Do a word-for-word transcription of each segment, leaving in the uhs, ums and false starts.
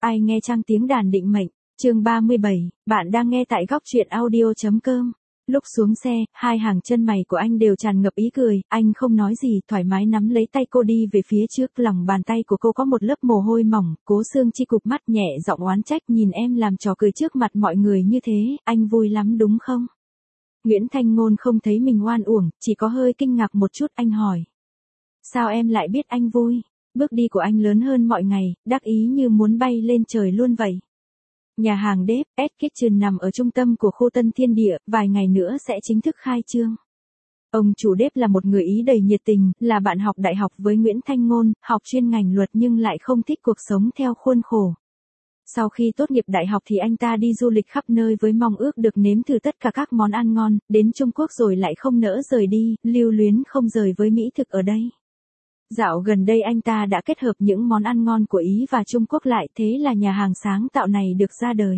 Ai nghe trang tiếng đàn định mệnh, chương ba mươi bảy, bạn đang nghe tại góc truyện audio.com. Lúc xuống xe, hai hàng chân mày của anh đều tràn ngập ý cười, anh không nói gì, thoải mái nắm lấy tay cô đi về phía trước, lòng bàn tay của cô có một lớp mồ hôi mỏng, Cố Sương Chi cụp mắt nhẹ giọng oán trách, nhìn em làm trò cười trước mặt mọi người như thế, anh vui lắm đúng không? Nguyễn Thanh Ngôn không thấy mình oan uổng, chỉ có hơi kinh ngạc một chút, anh hỏi. Sao em lại biết anh vui? Bước đi của anh lớn hơn mọi ngày, đắc ý như muốn bay lên trời luôn vậy. Nhà hàng Dave S Kitchen nằm ở trung tâm của khu Tân Thiên Địa, vài ngày nữa sẽ chính thức khai trương. Ông chủ Dave là một người Ý đầy nhiệt tình, là bạn học đại học với Nguyễn Thanh Ngôn, học chuyên ngành luật nhưng lại không thích cuộc sống theo khuôn khổ. Sau khi tốt nghiệp đại học thì anh ta đi du lịch khắp nơi với mong ước được nếm thử tất cả các món ăn ngon, đến Trung Quốc rồi lại không nỡ rời đi, lưu luyến không rời với mỹ thực ở đây. Dạo gần đây anh ta đã kết hợp những món ăn ngon của Ý và Trung Quốc lại, thế là nhà hàng sáng tạo này được ra đời.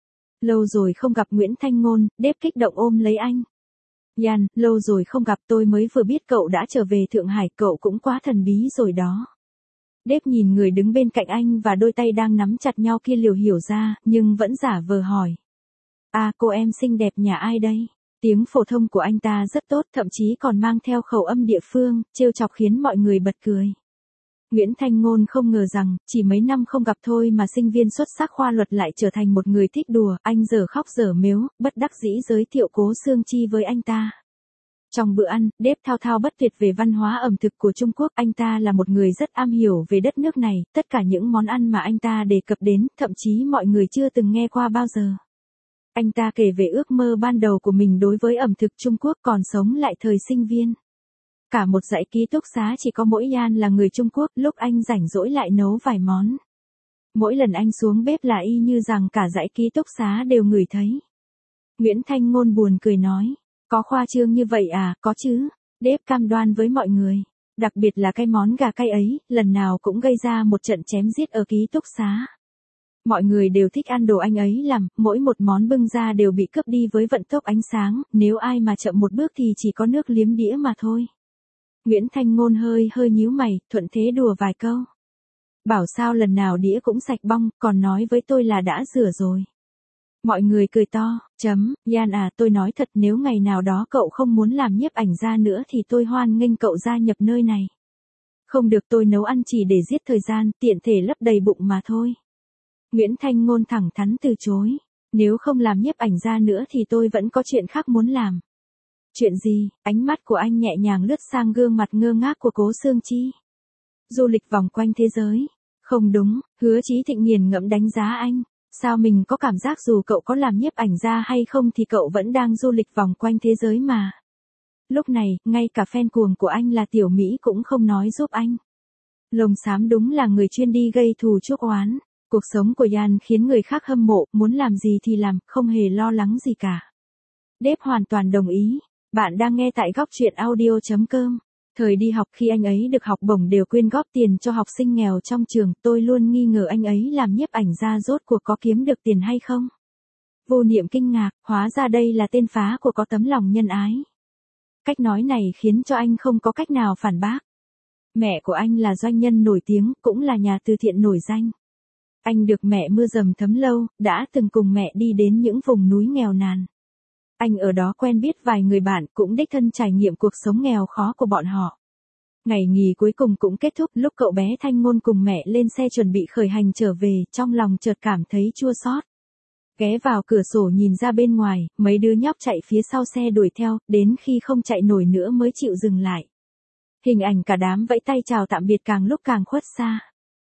Lâu rồi không gặp Nguyễn Thanh Ngôn, Dave kích động ôm lấy anh. Yan, lâu rồi không gặp, tôi mới vừa biết cậu đã trở về Thượng Hải, cậu cũng quá thần bí rồi đó. Dave nhìn người đứng bên cạnh anh và đôi tay đang nắm chặt nhau kia liều hiểu ra, nhưng vẫn giả vờ hỏi. À, cô em xinh đẹp nhà ai đây? Tiếng phổ thông của anh ta rất tốt, thậm chí còn mang theo khẩu âm địa phương, trêu chọc khiến mọi người bật cười. Nguyễn Thanh Ngôn không ngờ rằng, chỉ mấy năm không gặp thôi mà sinh viên xuất sắc khoa luật lại trở thành một người thích đùa, anh giờ khóc giờ mếu, bất đắc dĩ giới thiệu Cố Sương Chi với anh ta. Trong bữa ăn, Dave thao thao bất tuyệt về văn hóa ẩm thực của Trung Quốc, anh ta là một người rất am hiểu về đất nước này, tất cả những món ăn mà anh ta đề cập đến, thậm chí mọi người chưa từng nghe qua bao giờ. Anh ta kể về ước mơ ban đầu của mình đối với ẩm thực Trung Quốc còn sống lại thời sinh viên. Cả một dãy ký túc xá chỉ có mỗi Yan là người Trung Quốc, lúc anh rảnh rỗi lại nấu vài món. Mỗi lần anh xuống bếp là y như rằng cả dãy ký túc xá đều ngửi thấy. Nguyễn Thanh Ngôn buồn cười nói, có khoa trương như vậy à, có chứ, Dave cam đoan với mọi người. Đặc biệt là cái món gà cay ấy, lần nào cũng gây ra một trận chém giết ở ký túc xá. Mọi người đều thích ăn đồ anh ấy làm, mỗi một món bưng ra đều bị cướp đi với vận tốc ánh sáng, nếu ai mà chậm một bước thì chỉ có nước liếm đĩa mà thôi. Nguyễn Thanh Ngôn hơi hơi nhíu mày, thuận thế đùa vài câu. Bảo sao lần nào đĩa cũng sạch bong, còn nói với tôi là đã rửa rồi. Mọi người cười to, chấm, Yan à, tôi nói thật, nếu ngày nào đó cậu không muốn làm nhiếp ảnh gia nữa thì tôi hoan nghênh cậu gia nhập nơi này. Không được, tôi nấu ăn chỉ để giết thời gian, tiện thể lấp đầy bụng mà thôi. Nguyễn Thanh Ngôn thẳng thắn từ chối. Nếu không làm nhiếp ảnh gia nữa thì tôi vẫn có chuyện khác muốn làm. Chuyện gì? Ánh mắt của anh nhẹ nhàng lướt sang gương mặt ngơ ngác của Cố Sương Chi. Du lịch vòng quanh thế giới. Không đúng, Hứa Chí Thịnh nghiền ngẫm đánh giá anh. Sao mình có cảm giác dù cậu có làm nhiếp ảnh gia hay không thì cậu vẫn đang du lịch vòng quanh thế giới mà. Lúc này, ngay cả fan cuồng của anh là Tiểu Mỹ cũng không nói giúp anh. Lồng Xám đúng là người chuyên đi gây thù chuốc oán. Cuộc sống của Yan khiến người khác hâm mộ, muốn làm gì thì làm, không hề lo lắng gì cả. Dave hoàn toàn đồng ý. Bạn đang nghe tại góc truyện audio.com. Thời đi học khi anh ấy được học bổng đều quyên góp tiền cho học sinh nghèo trong trường, tôi luôn nghi ngờ anh ấy làm nhiếp ảnh gia rốt cuộc có kiếm được tiền hay không. Vô Niệm kinh ngạc, hóa ra đây là tên phá của có tấm lòng nhân ái. Cách nói này khiến cho anh không có cách nào phản bác. Mẹ của anh là doanh nhân nổi tiếng, cũng là nhà từ thiện nổi danh. Anh được mẹ mưa dầm thấm lâu, đã từng cùng mẹ đi đến những vùng núi nghèo nàn. Anh ở đó quen biết vài người bạn, cũng đích thân trải nghiệm cuộc sống nghèo khó của bọn họ. Ngày nghỉ cuối cùng cũng kết thúc, lúc cậu bé Thanh Ngôn cùng mẹ lên xe chuẩn bị khởi hành trở về, trong lòng chợt cảm thấy chua xót. Ghé vào cửa sổ nhìn ra bên ngoài, mấy đứa nhóc chạy phía sau xe đuổi theo, đến khi không chạy nổi nữa mới chịu dừng lại. Hình ảnh cả đám vẫy tay chào tạm biệt càng lúc càng khuất xa.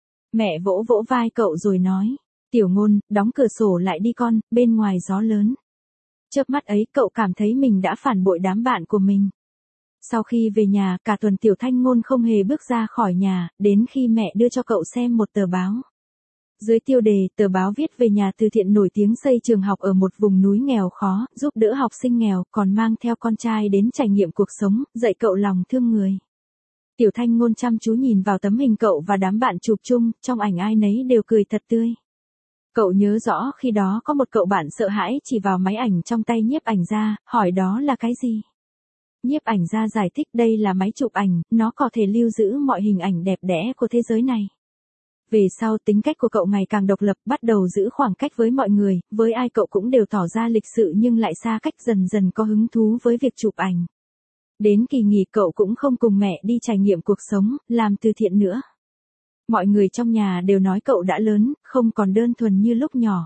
Mẹ vỗ vỗ vai cậu rồi nói, Tiểu Ngôn, đóng cửa sổ lại đi con, bên ngoài gió lớn. Chớp mắt ấy cậu cảm thấy mình đã phản bội đám bạn của mình. Sau khi về nhà, cả tuần Tiểu Thanh Ngôn không hề bước ra khỏi nhà, đến khi mẹ đưa cho cậu xem một tờ báo. Dưới tiêu đề, tờ báo viết về nhà từ thiện nổi tiếng xây trường học ở một vùng núi nghèo khó, giúp đỡ học sinh nghèo, còn mang theo con trai đến trải nghiệm cuộc sống, dạy cậu lòng thương người. Tiểu Thanh Ngôn chăm chú nhìn vào tấm hình cậu và đám bạn chụp chung, trong ảnh ai nấy đều cười thật tươi. Cậu nhớ rõ khi đó có một cậu bạn sợ hãi chỉ vào máy ảnh trong tay nhiếp ảnh gia, hỏi đó là cái gì. Nhiếp ảnh gia giải thích đây là máy chụp ảnh, nó có thể lưu giữ mọi hình ảnh đẹp đẽ của thế giới này. Về sau tính cách của cậu ngày càng độc lập, bắt đầu giữ khoảng cách với mọi người, với ai cậu cũng đều tỏ ra lịch sự nhưng lại xa cách, dần dần có hứng thú với việc chụp ảnh. Đến kỳ nghỉ cậu cũng không cùng mẹ đi trải nghiệm cuộc sống, làm từ thiện nữa. Mọi người trong nhà đều nói cậu đã lớn, không còn đơn thuần như lúc nhỏ.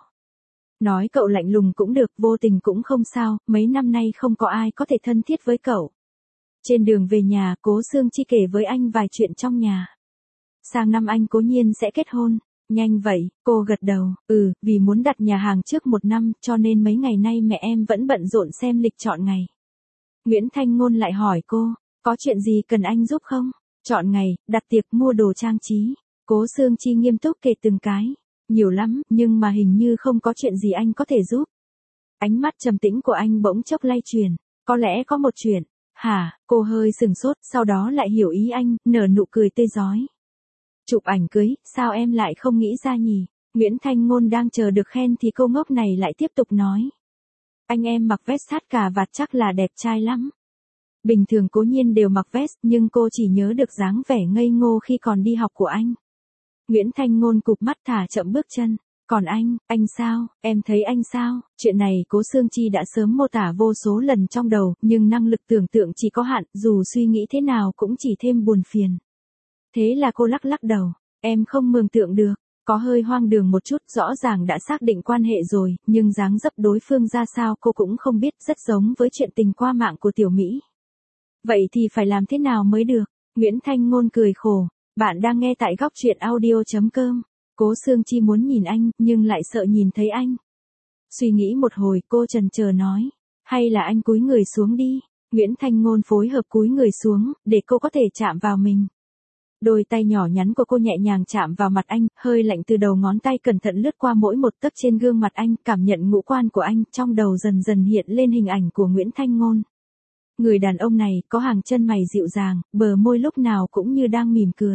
Nói cậu lạnh lùng cũng được, vô tình cũng không sao, mấy năm nay không có ai có thể thân thiết với cậu. Trên đường về nhà, Cố Sương Chi kể với anh vài chuyện trong nhà. Sang năm anh cố nhiên sẽ kết hôn. Nhanh vậy, cô gật đầu, ừ, vì muốn đặt nhà hàng trước một năm, cho nên mấy ngày nay mẹ em vẫn bận rộn xem lịch chọn ngày. Nguyễn Thanh Ngôn lại hỏi cô, có chuyện gì cần anh giúp không? Chọn ngày, đặt tiệc, mua đồ trang trí. Cố Sương Chi nghiêm túc kể từng cái. Nhiều lắm, nhưng mà hình như không có chuyện gì anh có thể giúp. Ánh mắt trầm tĩnh của anh bỗng chốc lay chuyển. Có lẽ có một chuyện. Hả? Cô hơi sừng sốt, sau đó lại hiểu ý anh, nở nụ cười tươi rói. Chụp ảnh cưới, sao em lại không nghĩ ra nhỉ? Nguyễn Thanh Ngôn đang chờ được khen thì cô ngốc này lại tiếp tục nói. Anh em mặc vest sát cà vạt chắc là đẹp trai lắm. Bình thường cố nhiên đều mặc vest, nhưng cô chỉ nhớ được dáng vẻ ngây ngô khi còn đi học của anh. Nguyễn Thanh Ngôn cụp mắt thả chậm bước chân. Còn anh, anh sao, em thấy anh sao? Chuyện này Cố Sương Chi đã sớm mô tả vô số lần trong đầu, nhưng năng lực tưởng tượng chỉ có hạn, dù suy nghĩ thế nào cũng chỉ thêm buồn phiền. Thế là cô lắc lắc đầu, em không mường tượng được, có hơi hoang đường một chút, rõ ràng đã xác định quan hệ rồi, nhưng dáng dấp đối phương ra sao cô cũng không biết, rất giống với chuyện tình qua mạng của Tiểu Mỹ. Vậy thì phải làm thế nào mới được? Nguyễn Thanh Ngôn cười khổ, bạn đang nghe tại góc truyện audio chấm com. Cố Sương Chi muốn nhìn anh, nhưng lại sợ nhìn thấy anh. Suy nghĩ một hồi, cô chần chờ nói, hay là anh cúi người xuống đi. Nguyễn Thanh Ngôn phối hợp cúi người xuống, để cô có thể chạm vào mình. Đôi tay nhỏ nhắn của cô nhẹ nhàng chạm vào mặt anh, hơi lạnh từ đầu ngón tay cẩn thận lướt qua mỗi một tấc trên gương mặt anh, cảm nhận ngũ quan của anh, trong đầu dần dần hiện lên hình ảnh của Nguyễn Thanh Ngôn. Người đàn ông này có hàng chân mày dịu dàng, bờ môi lúc nào cũng như đang mỉm cười.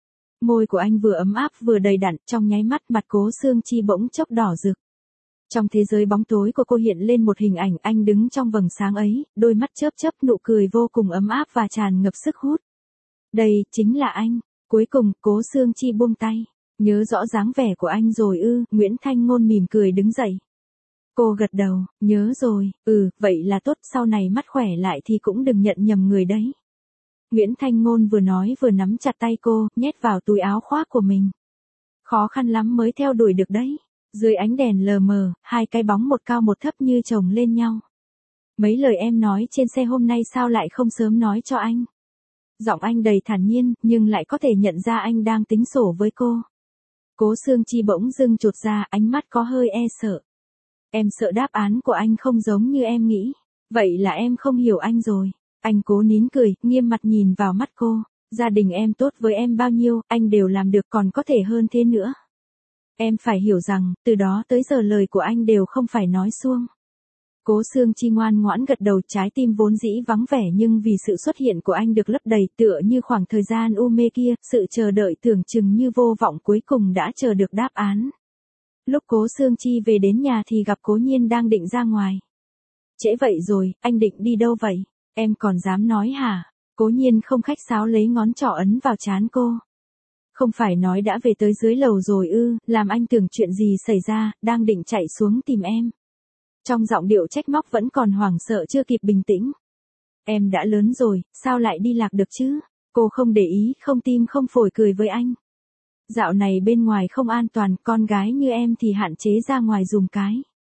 Môi của anh vừa ấm áp vừa đầy đặn, trong nháy mắt mặt Cố Sương Chi bỗng chốc đỏ rực. Trong thế giới bóng tối của cô hiện lên một hình ảnh anh đứng trong vầng sáng ấy, đôi mắt chớp chớp, nụ cười vô cùng ấm áp và tràn ngập sức hút. Đây, chính là anh. Cuối cùng, Cố Sương Chi buông tay. Nhớ rõ dáng vẻ của anh rồi ư? Nguyễn Thanh Ngôn mỉm cười đứng dậy. Cô gật đầu, nhớ rồi, ừ, vậy là tốt, sau này mắt khỏe lại thì cũng đừng nhận nhầm người đấy. Nguyễn Thanh Ngôn vừa nói vừa nắm chặt tay cô, nhét vào túi áo khoác của mình. Khó khăn lắm mới theo đuổi được đấy. Dưới ánh đèn lờ mờ, hai cái bóng một cao một thấp như chồng lên nhau. Mấy lời em nói trên xe hôm nay sao lại không sớm nói cho anh? Giọng anh đầy thản nhiên, nhưng lại có thể nhận ra anh đang tính sổ với cô. Cố Sương Chi bỗng dưng chột ra, ánh mắt có hơi e sợ. Em sợ đáp án của anh không giống như em nghĩ. Vậy là em không hiểu anh rồi. Anh cố nín cười, nghiêm mặt nhìn vào mắt cô. Gia đình em tốt với em bao nhiêu, anh đều làm được, còn có thể hơn thế nữa. Em phải hiểu rằng, từ đó tới giờ lời của anh đều không phải nói suông. Cố Sương Chi ngoan ngoãn gật đầu, trái tim vốn dĩ vắng vẻ nhưng vì sự xuất hiện của anh được lấp đầy, tựa như khoảng thời gian u mê kia, sự chờ đợi tưởng chừng như vô vọng cuối cùng đã chờ được đáp án. Lúc Cố Sương Chi về đến nhà thì gặp Cố Nhiên đang định ra ngoài. Trễ vậy rồi, anh định đi đâu vậy? Em còn dám nói hả? Cố Nhiên không khách sáo lấy ngón trỏ ấn vào trán cô. Không phải nói đã về tới dưới lầu rồi ư, làm anh tưởng chuyện gì xảy ra, đang định chạy xuống tìm em. Trong giọng điệu trách móc vẫn còn hoảng sợ chưa kịp bình tĩnh. Em đã lớn rồi, sao lại đi lạc được chứ? Cô không để ý, không tim không phổi cười với anh. Dạo này bên ngoài không an toàn, con gái như em thì hạn chế ra ngoài dùm cái.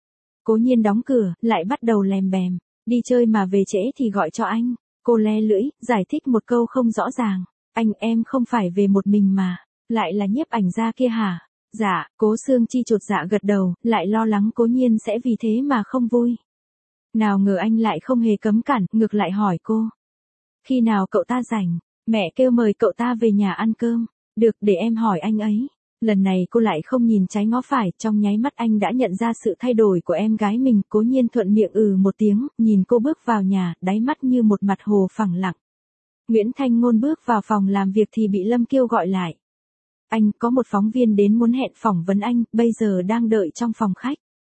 Cố Nhiên đóng cửa, lại bắt đầu lèm bèm. Đi chơi mà về trễ thì gọi cho anh. Cô le lưỡi, giải thích một câu không rõ ràng. Anh em không phải về một mình mà. Lại là nhiếp ảnh gia kia hả? Dạ, Cố Sương Chi chột dạ gật đầu, lại lo lắng Cố Nhiên sẽ vì thế mà không vui. Nào ngờ anh lại không hề cấm cản, ngược lại hỏi cô. Khi nào cậu ta rảnh, mẹ kêu mời cậu ta về nhà ăn cơm. Được, để em hỏi anh ấy. Lần này cô lại không nhìn trái ngó phải, trong nháy mắt anh đã nhận ra sự thay đổi của em gái mình. Cố Nhiên thuận miệng ừ một tiếng, nhìn cô bước vào nhà, đáy mắt như một mặt hồ phẳng lặng. Nguyễn Thanh Ngôn bước vào phòng làm việc thì bị Lâm Kiêu gọi lại. Anh, có một phóng viên đến muốn hẹn phỏng vấn anh, bây giờ đang đợi trong phòng khách.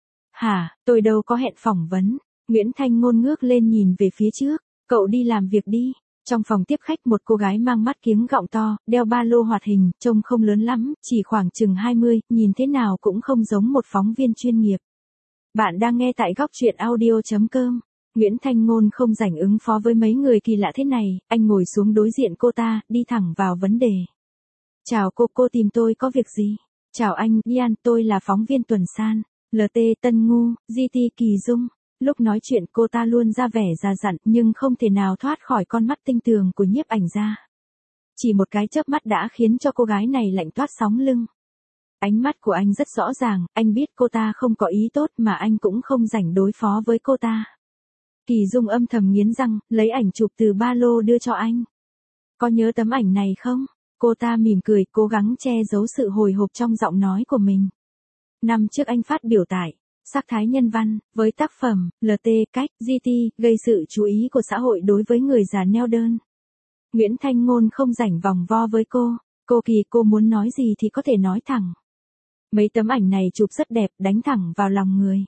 Hả, tôi đâu có hẹn phỏng vấn. Nguyễn Thanh Ngôn ngước lên nhìn về phía trước, cậu đi làm việc đi. Trong phòng tiếp khách một cô gái mang mắt kiếng gọng to, đeo ba lô hoạt hình, trông không lớn lắm, chỉ khoảng chừng hai mươi, nhìn thế nào cũng không giống một phóng viên chuyên nghiệp. Bạn đang nghe tại góc chuyện audio.com. Nguyễn Thanh Ngôn không rảnh ứng phó với mấy người kỳ lạ thế này, anh ngồi xuống đối diện cô ta, đi thẳng vào vấn đề. Chào cô, cô tìm tôi có việc gì? Chào anh, Ian, tôi là phóng viên Tuần San, lờ tê Tân Ngu, giê tê Kỳ Dung. Lúc nói chuyện cô ta luôn ra vẻ già dặn nhưng không thể nào thoát khỏi con mắt tinh tường của nhiếp ảnh gia. Chỉ một cái chớp mắt đã khiến cho cô gái này lạnh toát sóng lưng. Ánh mắt của anh rất rõ ràng, anh biết cô ta không có ý tốt mà anh cũng không rảnh đối phó với cô ta. Kỳ Dung âm thầm nghiến răng, lấy ảnh chụp từ ba lô đưa cho anh. Có nhớ tấm ảnh này không? Cô ta mỉm cười, cố gắng che giấu sự hồi hộp trong giọng nói của mình. Năm trước anh phát biểu tại Sắc thái nhân văn, với tác phẩm, lờ tê, cách, giê tê, gây sự chú ý của xã hội đối với người già neo đơn. Nguyễn Thanh Ngôn không rảnh vòng vo với cô, cô Kỳ, cô muốn nói gì thì có thể nói thẳng. Mấy tấm ảnh này chụp rất đẹp, đánh thẳng vào lòng người.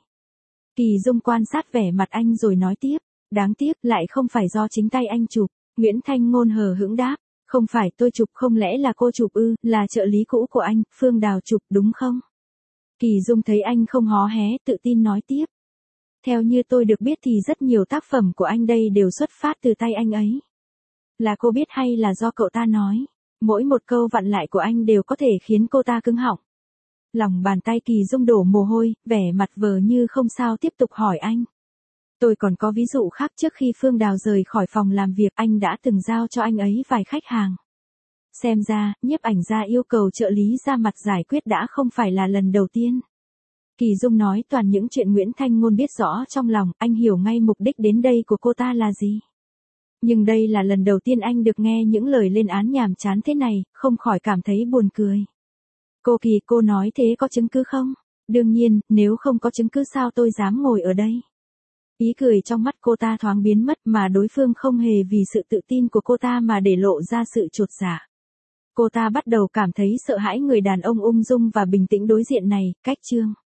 Kỳ Dung quan sát vẻ mặt anh rồi nói tiếp, đáng tiếc lại không phải do chính tay anh chụp. Nguyễn Thanh Ngôn hờ hững đáp, không phải tôi chụp, không lẽ là cô chụp ư, là trợ lý cũ của anh, Phương Đào chụp đúng không? Kỳ Dung thấy anh không hó hé, tự tin nói tiếp. Theo như tôi được biết thì rất nhiều tác phẩm của anh đây đều xuất phát từ tay anh ấy. Là cô biết hay là do cậu ta nói? Mỗi một câu vặn lại của anh đều có thể khiến cô ta cứng họng. Lòng bàn tay Kỳ Dung đổ mồ hôi, vẻ mặt vờ như không sao tiếp tục hỏi anh. Tôi còn có ví dụ khác, trước khi Phương Đào rời khỏi phòng làm việc anh đã từng giao cho anh ấy vài khách hàng. Xem ra, nhiếp ảnh gia yêu cầu trợ lý ra mặt giải quyết đã không phải là lần đầu tiên. Kỳ Dung nói toàn những chuyện Nguyễn Thanh Ngôn biết rõ trong lòng, anh hiểu ngay mục đích đến đây của cô ta là gì. Nhưng đây là lần đầu tiên anh được nghe những lời lên án nhàm chán thế này, không khỏi cảm thấy buồn cười. Cô Kỳ, cô nói thế có chứng cứ không? Đương nhiên, nếu không có chứng cứ sao tôi dám ngồi ở đây? Ý cười trong mắt cô ta thoáng biến mất mà đối phương không hề vì sự tự tin của cô ta mà để lộ ra sự chột dạ. Cô ta bắt đầu cảm thấy sợ hãi người đàn ông ung dung và bình tĩnh đối diện này, cách chương.